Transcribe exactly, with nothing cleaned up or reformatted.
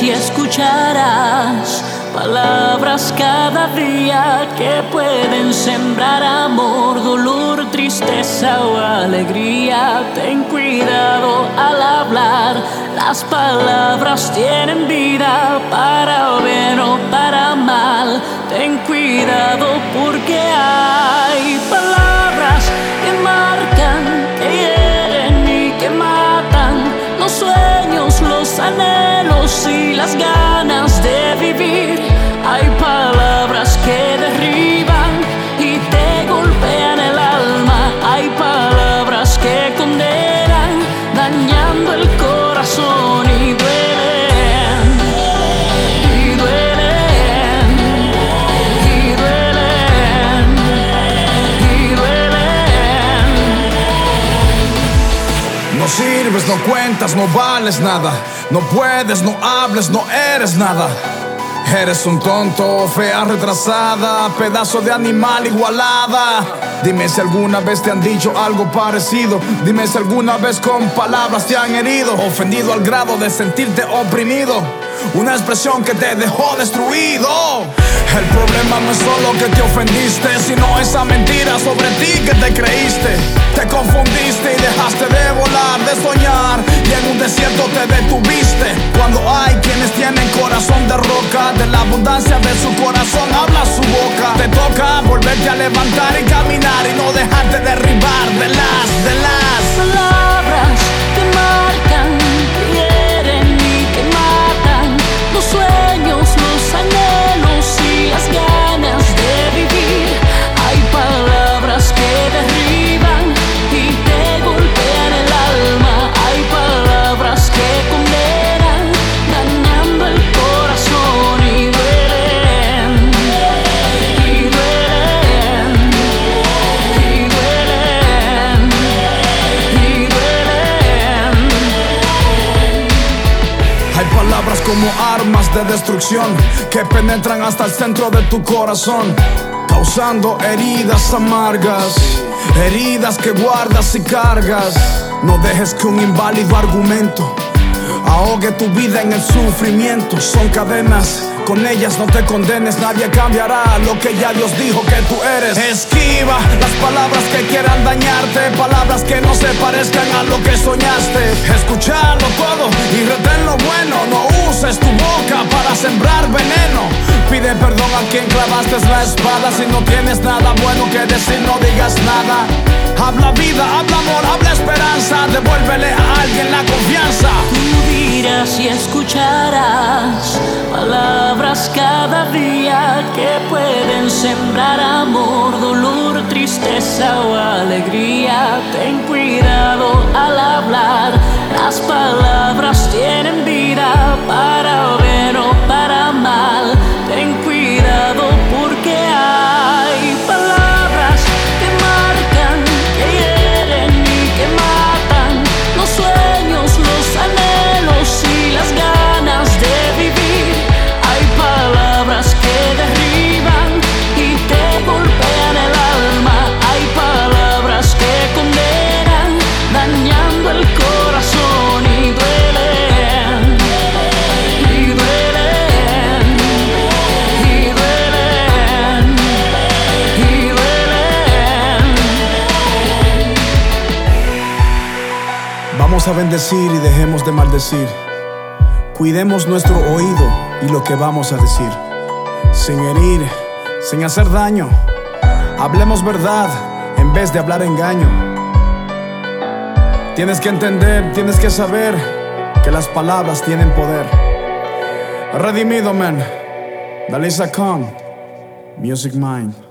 y escucharás palabras cada día que pueden sembrar amor, dolor, tristeza o alegría. Ten cuidado al hablar, las palabras tienen vida, para bien o para mal. Ten cuidado porque hay palabras que marcan, que hieren y que matan los sueños, los anhelos y las ganas de vivir. Hay palabras que derriban y te golpean el alma. Hay palabras que condenan, dañando el corazón y duelen, y duelen, y duelen, y duelen. No sirves, no cuentas, no vales nada. No puedes, no hables, no eres nada. Eres un tonto, fea retrasada, pedazo de animal igualada. Dime si alguna vez te han dicho algo parecido. Dime si alguna vez con palabras te han herido, ofendido al grado de sentirte oprimido. Una expresión que te dejó destruido. El problema no es solo que te ofendiste, sino esa mentira sobre ti que te creíste. Te confundiste y dejaste de volar, de soñar, y en un desierto te detuviste. Cuando hay quienes tienen corazón de roca, de la abundancia de su corazón habla su boca. Te toca volverte a levantar y caminar y no dejarte derribar de las, de las palabras que marcan, que hieren y que matan los sueños, los anhelos y las ganas de vivir. Hay palabras que derriban y te golpean el alma. Hay palabras que condenan, dañando el corazón y duelen, y duelen, y duelen, y duelen. Hay palabras como armas de destrucción que penetran hasta el centro de tu corazón, causando heridas amargas, heridas que guardas y cargas. No dejes que un inválido argumento ahogue tu vida en el sufrimiento. Son cadenas, con ellas no te condenes. Nadie cambiará lo que ya Dios dijo que tú eres. Esquiva las palabras que quieran dañarte, palabras que no se parezcan a lo que soñaste. Escucharlo todo y retén lo bueno. No uses tu boca para sembrar veneno. Pide perdón a quien clavaste la espada. Si no tienes nada bueno que decir, no digas nada. Habla vida, habla amor, habla esperanza. Devuélvele a alguien la confianza. Tú dirás y escucharás palabras cada día que pueden sembrar amor, dolor, tristeza o alegría. Ten cuidado al hablar, las palabras tienen vida, para bien o para mal. Ten cuidado porque hay palabras que marcan, que hieren y que matan los sueños, los anhelos y las ganas de vivir. Hay palabras que derriban y te golpean el alma. Hay palabras que condenan, dañando el corazón y duelen, y duelen, y duelen, y duelen. Vamos a bendecir y dejemos de maldecir. Cuidemos nuestro oído y lo que vamos a decir, sin herir, sin hacer daño. Hablemos verdad en vez de hablar engaño. Tienes que entender, tienes que saber que las palabras tienen poder. Redimido, man. Dalisa Khan, Music Mind.